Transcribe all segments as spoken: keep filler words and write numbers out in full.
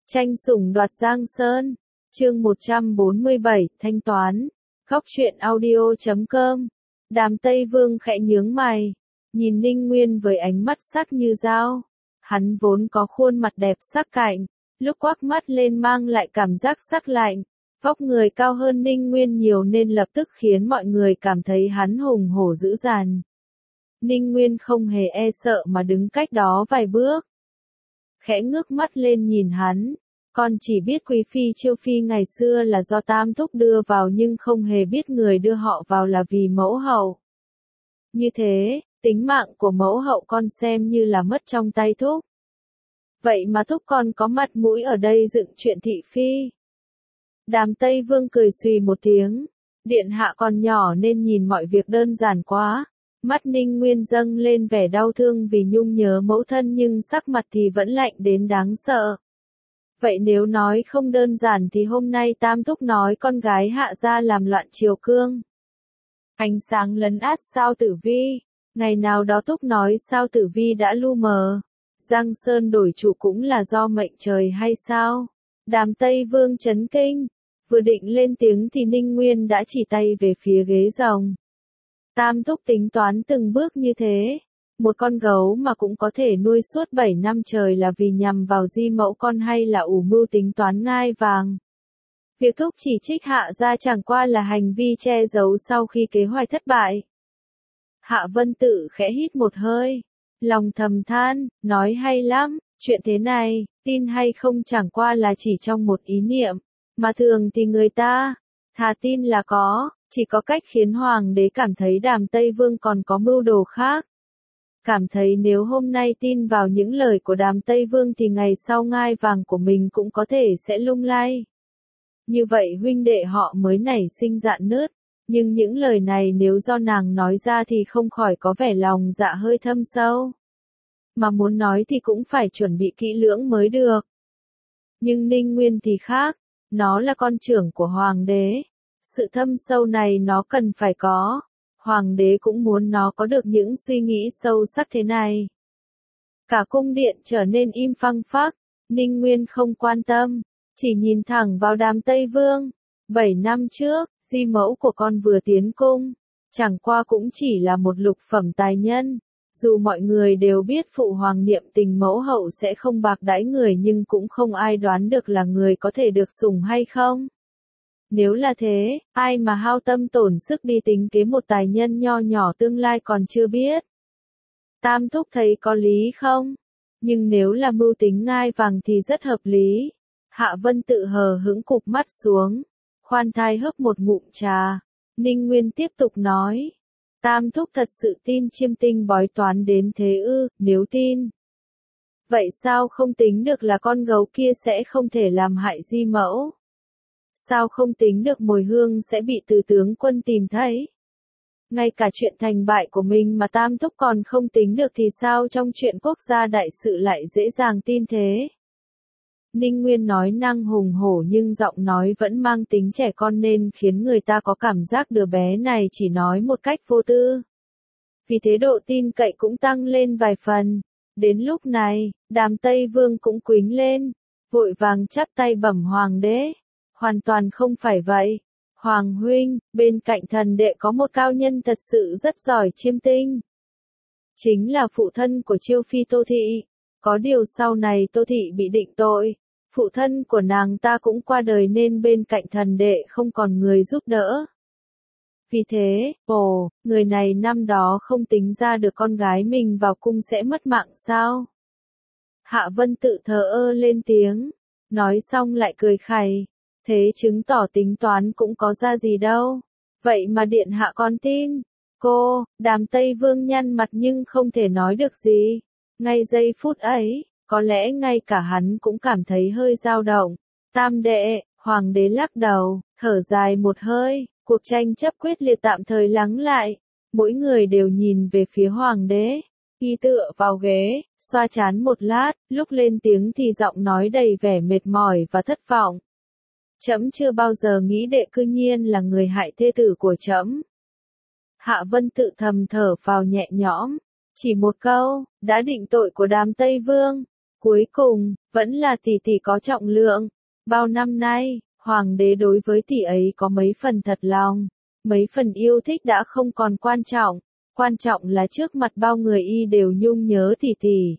Tranh sủng đoạt Giang Sơn, chương một trăm bốn mươi bảy, thanh toán. Góc truyện audio chấm com. Đàm Tây Vương khẽ nhướng mày, nhìn Ninh Nguyên với ánh mắt sắc như dao. Hắn vốn có khuôn mặt đẹp sắc cạnh, lúc quắc mắt lên mang lại cảm giác sắc lạnh. Vóc người cao hơn Ninh Nguyên nhiều nên lập tức khiến mọi người cảm thấy hắn hùng hổ dữ dằn. Ninh Nguyên không hề e sợ mà đứng cách đó vài bước. Khẽ ngước mắt lên nhìn hắn, con chỉ biết Quý Phi Chiêu Phi ngày xưa là do Tam Thúc đưa vào nhưng không hề biết người đưa họ vào là vì mẫu hậu. Như thế, tính mạng của mẫu hậu con xem như là mất trong tay Thúc. Vậy mà Thúc con có mặt mũi ở đây dựng chuyện thị phi. Đàm Tây Vương cười xùy một tiếng, điện hạ còn nhỏ nên nhìn mọi việc đơn giản quá. Mắt Ninh Nguyên dâng lên vẻ đau thương vì nhung nhớ mẫu thân nhưng sắc mặt thì vẫn lạnh đến đáng sợ. Vậy nếu nói không đơn giản thì hôm nay Tam Thúc nói con gái hạ gia làm loạn triều cương. Ánh sáng lấn át Sao Tử Vi, ngày nào đó Thúc nói Sao Tử Vi đã lu mờ. Giang Sơn đổi chủ cũng là do mệnh trời hay sao? Đàm Tây Vương chấn kinh, vừa định lên tiếng thì Ninh Nguyên đã chỉ tay về phía ghế rồng. Tam Thúc tính toán từng bước như thế, một con gấu mà cũng có thể nuôi suốt bảy năm trời là vì nhằm vào di mẫu con hay là ủ mưu tính toán ngai vàng. Việc Thúc chỉ trích Hạ gia chẳng qua là hành vi che giấu sau khi kế hoạch thất bại. Hạ Vân Tự khẽ hít một hơi, lòng thầm than, nói hay lắm, chuyện thế này, tin hay không chẳng qua là chỉ trong một ý niệm, mà thường thì người ta, thà tin là có. Chỉ có cách khiến Hoàng đế cảm thấy Đàm Tây Vương còn có mưu đồ khác. Cảm thấy nếu hôm nay tin vào những lời của Đàm Tây Vương thì ngày sau ngai vàng của mình cũng có thể sẽ lung lay. Như vậy huynh đệ họ mới nảy sinh dạn nứt. Nhưng những lời này nếu do nàng nói ra thì không khỏi có vẻ lòng dạ hơi thâm sâu. Mà muốn nói thì cũng phải chuẩn bị kỹ lưỡng mới được. Nhưng Ninh Nguyên thì khác, nó là con trưởng của Hoàng đế. Sự thâm sâu này nó cần phải có, Hoàng đế cũng muốn nó có được những suy nghĩ sâu sắc thế này. Cả cung điện trở nên im phăng phắc, Ninh Nguyên không quan tâm, chỉ nhìn thẳng vào Đàm Tây Vương. Bảy năm trước, di mẫu của con vừa tiến cung, chẳng qua cũng chỉ là một lục phẩm tài nhân. Dù mọi người đều biết phụ hoàng niệm tình mẫu hậu sẽ không bạc đãi người nhưng cũng không ai đoán được là người có thể được sủng hay không. Nếu là thế, ai mà hao tâm tổn sức đi tính kế một tài nhân nho nhỏ tương lai còn chưa biết. Tam Thúc thấy có lý không? Nhưng nếu là mưu tính ngai vàng thì rất hợp lý. Hạ Vân Tự hờ hững cụp mắt xuống, khoan thai hớp một ngụm trà. Ninh Nguyên tiếp tục nói. Tam Thúc thật sự tin chiêm tinh bói toán đến thế ư, nếu tin. Vậy sao không tính được là con gấu kia sẽ không thể làm hại di mẫu? Sao không tính được mồi hương sẽ bị từ tướng quân tìm thấy? Ngay cả chuyện thành bại của mình mà Tam Thúc còn không tính được thì sao trong chuyện quốc gia đại sự lại dễ dàng tin thế? Ninh Nguyên nói năng hùng hổ nhưng giọng nói vẫn mang tính trẻ con nên khiến người ta có cảm giác đứa bé này chỉ nói một cách vô tư. Vì thế độ tin cậy cũng tăng lên vài phần. Đến lúc này, Đàm Tây Vương cũng quýnh lên, vội vàng chắp tay bẩm Hoàng đế. Hoàn toàn không phải vậy. Hoàng huynh, bên cạnh thần đệ có một cao nhân thật sự rất giỏi chiêm tinh. Chính là phụ thân của Chiêu Phi Tô Thị. Có điều sau này Tô Thị bị định tội. Phụ thân của nàng ta cũng qua đời nên bên cạnh thần đệ không còn người giúp đỡ. Vì thế, ồ, người này năm đó không tính ra được con gái mình vào cung sẽ mất mạng sao? Hạ Vân Tự thờ ơ lên tiếng. Nói xong lại cười khẩy. Thế chứng tỏ tính toán cũng có ra gì đâu. Vậy mà điện hạ con tin. Cô, Đàm Tây Vương nhăn mặt nhưng không thể nói được gì. Ngay giây phút ấy, có lẽ ngay cả hắn cũng cảm thấy hơi dao động. Tam đệ, Hoàng đế lắc đầu, thở dài một hơi, cuộc tranh chấp quyết liệt tạm thời lắng lại. Mỗi người đều nhìn về phía Hoàng đế. Y tựa vào ghế, xoa trán một lát, lúc lên tiếng thì giọng nói đầy vẻ mệt mỏi và thất vọng. Trẫm chưa bao giờ nghĩ đệ cư nhiên là người hại thê tử của trẫm. Hạ Vân Tự thầm thở phào nhẹ nhõm, chỉ một câu, đã định tội của Đàm Tây Vương, Cuối cùng, vẫn là tỷ tỷ có trọng lượng. Bao năm nay, hoàng đế đối với tỷ ấy có mấy phần thật lòng, mấy phần yêu thích đã không còn quan trọng, quan trọng là trước mặt bao người y đều nhung nhớ tỷ tỷ.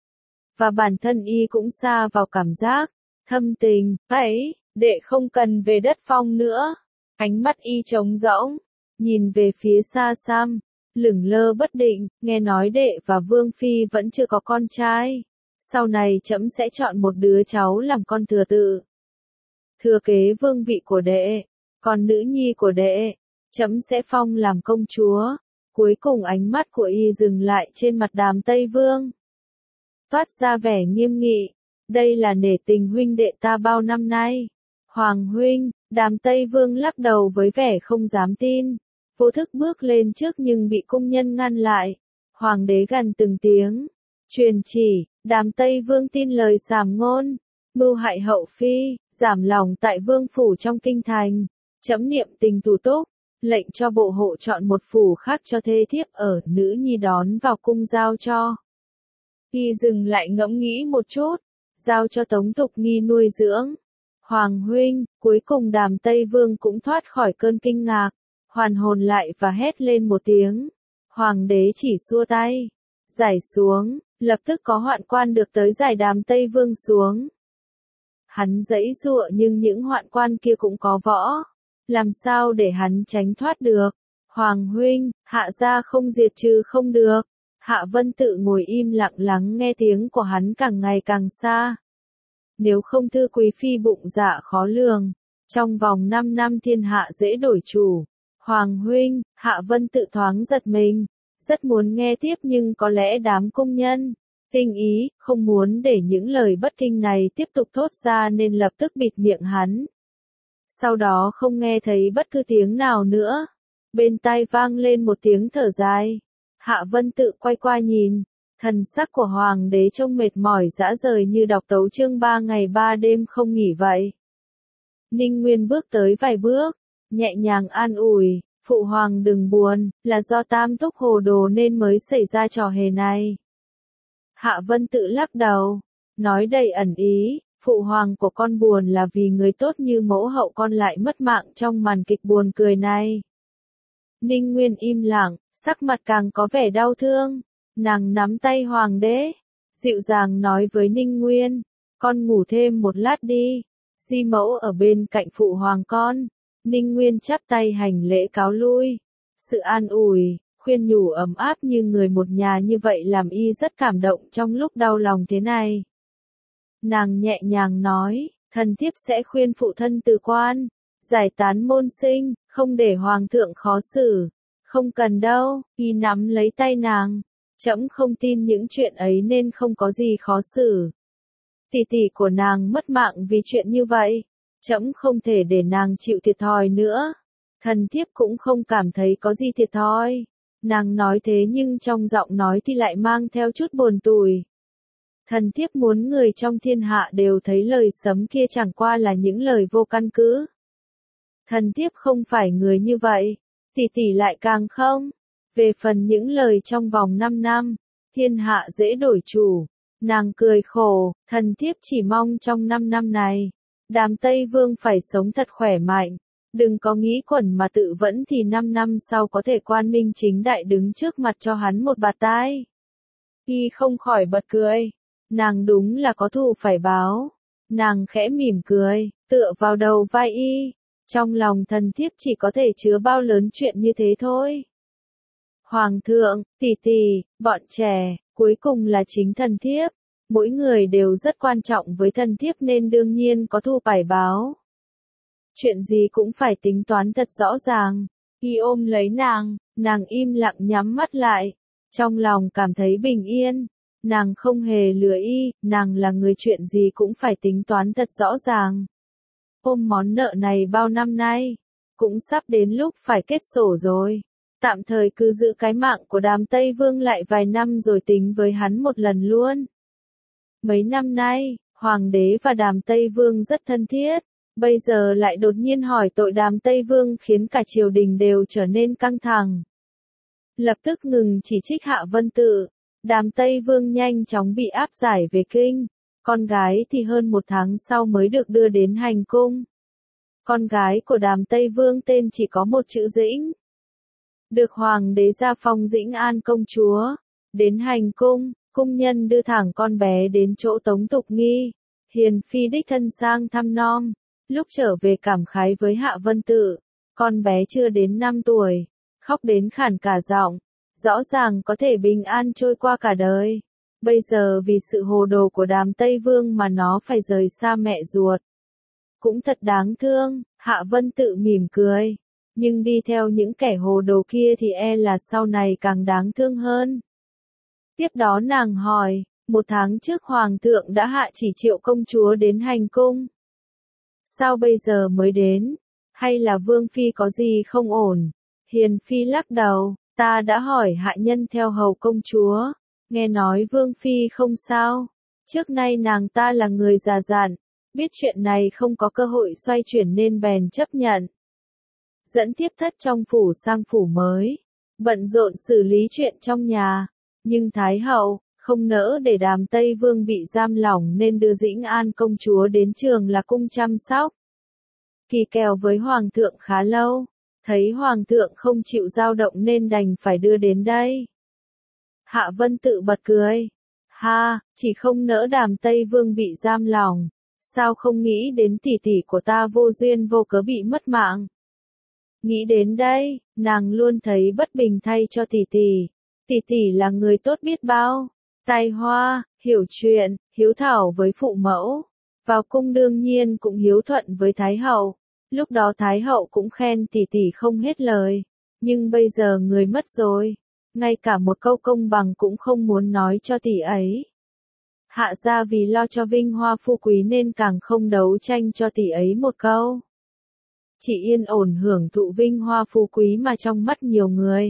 Và bản thân y cũng xa vào cảm giác, thâm tình, ấy, đệ không cần về đất Phong nữa. Ánh mắt y trống rỗng, nhìn về phía xa xăm, lửng lơ bất định, nghe nói đệ và Vương Phi vẫn chưa có con trai. Sau này trẫm sẽ chọn một đứa cháu làm con thừa tự. Thừa kế vương vị của đệ, còn nữ nhi của đệ, trẫm sẽ phong làm công chúa. Cuối cùng ánh mắt của y dừng lại trên mặt Đàm Tây Vương. Toát ra vẻ nghiêm nghị, đây là nể tình huynh đệ ta bao năm nay. Hoàng huynh, Đàm Tây Vương lắc đầu với vẻ không dám tin, vô thức bước lên trước nhưng bị cung nhân ngăn lại. Hoàng đế gằn từng tiếng, truyền chỉ, Đàm Tây Vương tin lời sàm ngôn, mưu hại hậu phi, giảm lòng tại vương phủ trong kinh thành, trẫm niệm tình thủ túc, lệnh cho bộ hộ chọn một phủ khác cho thê thiếp ở, nữ nhi đón vào cung giao cho. Y dừng lại ngẫm nghĩ một chút, giao cho Tống Thục Nghi nuôi dưỡng. Hoàng huynh, cuối cùng Đàm Tây Vương cũng thoát khỏi cơn kinh ngạc, hoàn hồn lại và hét lên một tiếng. Hoàng đế chỉ xua tay, giải xuống, lập tức có hoạn quan được tới giải Đàm Tây Vương xuống. Hắn giãy giụa nhưng những hoạn quan kia cũng có võ, làm sao để hắn tránh thoát được. Hoàng huynh, hạ gia không diệt trừ không được. Hạ Vân Tự ngồi im lặng lắng nghe tiếng của hắn càng ngày càng xa. Nếu không thư quý phi bụng dạ khó lường, trong vòng năm năm thiên hạ dễ đổi chủ. Hoàng huynh, Hạ Vân Tự thoáng giật mình, rất muốn nghe tiếp nhưng có lẽ đám công nhân, tinh ý, không muốn để những lời bất kinh này tiếp tục thốt ra nên lập tức bịt miệng hắn. Sau đó không nghe thấy bất cứ tiếng nào nữa. Bên tai vang lên một tiếng thở dài. Hạ Vân Tự quay qua nhìn, thần sắc của hoàng đế trông mệt mỏi rã rời như đọc tấu chương ba ngày ba đêm không nghỉ vậy. Ninh Nguyên bước tới vài bước, nhẹ nhàng an ủi, phụ hoàng đừng buồn, là do Tam Thúc hồ đồ nên mới xảy ra trò hề này. Hạ Vân Tự lắc đầu, nói đầy ẩn ý, phụ hoàng của con buồn là vì người tốt như mẫu hậu con lại mất mạng trong màn kịch buồn cười này. Ninh Nguyên im lặng, sắc mặt càng có vẻ đau thương, nàng nắm tay hoàng đế, dịu dàng nói với Ninh Nguyên, con ngủ thêm một lát đi, Di mẫu ở bên cạnh phụ hoàng con. Ninh Nguyên chắp tay hành lễ cáo lui, sự an ủi, khuyên nhủ ấm áp như người một nhà như vậy làm y rất cảm động trong lúc đau lòng thế này. Nàng nhẹ nhàng nói, thần thiếp sẽ khuyên phụ thân từ quan, giải tán môn sinh, không để hoàng thượng khó xử. Không cần đâu, y nắm lấy tay nàng, trẫm không tin những chuyện ấy nên không có gì khó xử. Tỷ tỷ của nàng mất mạng vì chuyện như vậy, trẫm không thể để nàng chịu thiệt thòi nữa. Thần thiếp cũng không cảm thấy có gì thiệt thòi. Nàng nói thế nhưng trong giọng nói thì lại mang theo chút buồn tủi. Thần thiếp muốn người trong thiên hạ đều thấy lời sấm kia chẳng qua là những lời vô căn cứ. Thần thiếp không phải người như vậy, tỷ tỷ lại càng không. Về phần những lời trong vòng năm năm, thiên hạ dễ đổi chủ, nàng cười khổ, thần thiếp chỉ mong trong năm năm này, Đàm Tây Vương phải sống thật khỏe mạnh, đừng có nghĩ quẩn mà tự vẫn thì năm năm sau có thể quan minh chính đại đứng trước mặt cho hắn một bạt tai. Y không khỏi bật cười, nàng đúng là có thù phải báo. Nàng khẽ mỉm cười, tựa vào đầu vai y, trong lòng thần thiếp chỉ có thể chứa bao lớn chuyện như thế thôi. Hoàng thượng, tỷ tỷ, bọn trẻ, cuối cùng là chính thần thiếp. Mỗi người đều rất quan trọng với thần thiếp nên đương nhiên có thù phải báo. Chuyện gì cũng phải tính toán thật rõ ràng. Y ôm lấy nàng, nàng im lặng nhắm mắt lại. Trong lòng cảm thấy bình yên. Nàng không hề lừa y, nàng là người chuyện gì cũng phải tính toán thật rõ ràng. Ôm món nợ này bao năm nay, cũng sắp đến lúc phải kết sổ rồi. Tạm thời cứ giữ cái mạng của Đàm Tây Vương lại vài năm rồi tính với hắn một lần luôn. Mấy năm nay, Hoàng đế và Đàm Tây Vương rất thân thiết, bây giờ lại đột nhiên hỏi tội Đàm Tây Vương khiến cả triều đình đều trở nên căng thẳng. Lập tức ngừng chỉ trích Hạ Vân Tự, Đàm Tây Vương nhanh chóng bị áp giải về kinh, con gái thì hơn một tháng sau mới được đưa đến hành cung. Con gái của Đàm Tây Vương tên chỉ có một chữ Dĩnh. Được hoàng đế gia phong Dĩnh An công chúa. Đến hành cung, cung nhân đưa thẳng con bé đến chỗ Tống Tục Nghi. Hiền phi đích thân sang thăm nom. Lúc trở về cảm khái với Hạ Vân Tự, con bé chưa đến năm tuổi, khóc đến khản cả giọng, rõ ràng có thể bình an trôi qua cả đời. Bây giờ vì sự hồ đồ của Đàm Tây Vương mà nó phải rời xa mẹ ruột. Cũng thật đáng thương, Hạ Vân Tự mỉm cười. Nhưng đi theo những kẻ hồ đồ kia thì e là sau này càng đáng thương hơn. Tiếp đó nàng hỏi, một tháng trước Hoàng thượng đã hạ chỉ triệu công chúa đến hành cung. Sao bây giờ mới đến? Hay là Vương Phi có gì không ổn? Hiền Phi lắc đầu, ta đã hỏi hạ nhân theo hầu công chúa. Nghe nói Vương Phi không sao. Trước nay nàng ta là người già dặn, biết chuyện này không có cơ hội xoay chuyển nên bèn chấp nhận. Dẫn thiếp thất trong phủ sang phủ mới, bận rộn xử lý chuyện trong nhà. Nhưng Thái hậu không nỡ để Đàm Tây Vương bị giam lỏng nên đưa Dĩnh An công chúa đến Trường Lạc cung chăm sóc. Kỳ kèo với Hoàng thượng khá lâu, thấy Hoàng thượng không chịu dao động nên đành phải đưa đến đây. Hạ Vân Tự bật cười. Ha, chỉ không nỡ Đàm Tây Vương bị giam lỏng, sao không nghĩ đến tỷ tỷ của ta vô duyên vô cớ bị mất mạng. Nghĩ đến đây, nàng luôn thấy bất bình thay cho tỷ tỷ. Tỷ tỷ là người tốt biết bao, tài hoa, hiểu chuyện, hiếu thảo với phụ mẫu. Vào cung đương nhiên cũng hiếu thuận với Thái hậu. Lúc đó Thái hậu cũng khen tỷ tỷ không hết lời. Nhưng bây giờ người mất rồi, ngay cả một câu công bằng cũng không muốn nói cho tỷ ấy. Hạ gia vì lo cho vinh hoa phú quý nên càng không đấu tranh cho tỷ ấy một câu. Chỉ yên ổn hưởng thụ vinh hoa phú quý mà trong mắt nhiều người.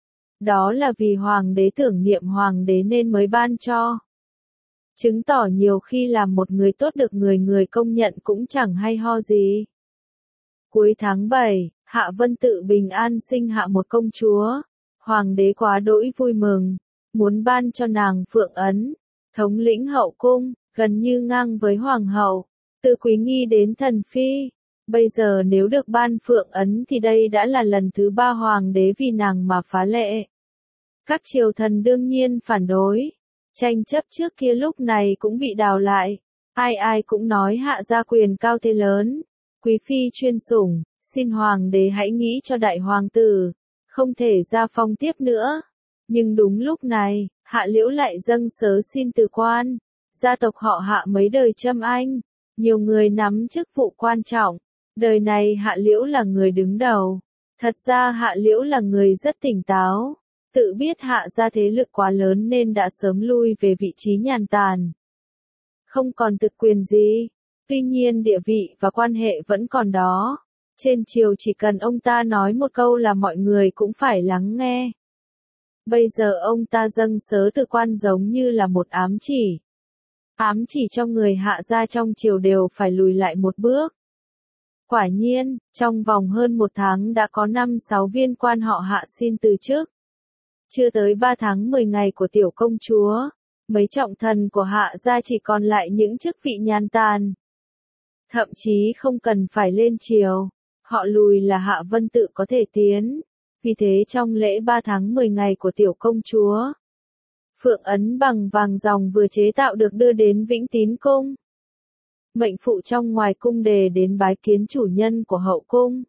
Đó là vì hoàng đế tưởng niệm hoàng đế nên mới ban cho. Chứng tỏ nhiều khi làm một người tốt được người người công nhận cũng chẳng hay ho gì. Cuối tháng bảy, Hạ Vân Tự bình an sinh hạ một công chúa. Hoàng đế quá đỗi vui mừng, muốn ban cho nàng phượng ấn, thống lĩnh hậu cung, gần như ngang với hoàng hậu, từ quý nghi đến thần phi. Bây giờ nếu được ban phượng ấn thì đây đã là lần thứ ba hoàng đế vì nàng mà phá lệ. Các triều thần đương nhiên phản đối. Tranh chấp trước kia lúc này cũng bị đào lại. Ai ai cũng nói hạ gia quyền cao thế lớn. Quý phi chuyên sủng, xin hoàng đế hãy nghĩ cho đại hoàng tử. Không thể gia phong tiếp nữa. Nhưng đúng lúc này, Hạ Liễu lại dâng sớ xin từ quan. Gia tộc họ Hạ mấy đời Trâm Anh. Nhiều người nắm chức vụ quan trọng. Đời này Hạ Liễu là người đứng đầu. Thật ra Hạ Liễu là người rất tỉnh táo. Tự biết Hạ gia thế lực quá lớn nên đã sớm lui về vị trí nhàn tản. Không còn thực quyền gì. Tuy nhiên địa vị và quan hệ vẫn còn đó. Trên triều chỉ cần ông ta nói một câu là mọi người cũng phải lắng nghe. Bây giờ ông ta dâng sớ từ quan giống như là một ám chỉ. Ám chỉ cho người Hạ gia trong triều đều phải lùi lại một bước. Quả nhiên, trong vòng hơn một tháng đã có năm sáu viên quan họ Hạ xin từ chức. Chưa tới ba tháng mười ngày của tiểu công chúa, mấy trọng thần của Hạ gia chỉ còn lại những chức vị nhàn tản. Thậm chí không cần phải lên triều, họ lùi là Hạ Vân Tự có thể tiến. Vì thế trong lễ ba tháng mười ngày của tiểu công chúa, phượng ấn bằng vàng ròng vừa chế tạo được đưa đến Vĩnh Tín cung. Mệnh phụ trong ngoài cung đề đến bái kiến chủ nhân của hậu cung.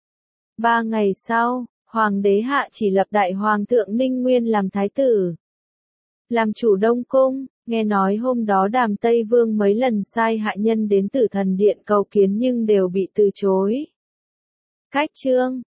Ba ngày sau, hoàng đế Hạ chỉ lập đại hoàng thượng Ninh Nguyên làm thái tử, làm chủ Đông cung. Nghe nói hôm đó Đàm Tây Vương mấy lần sai hạ nhân đến Tử Thần Điện cầu kiến nhưng đều bị từ chối. Cách chương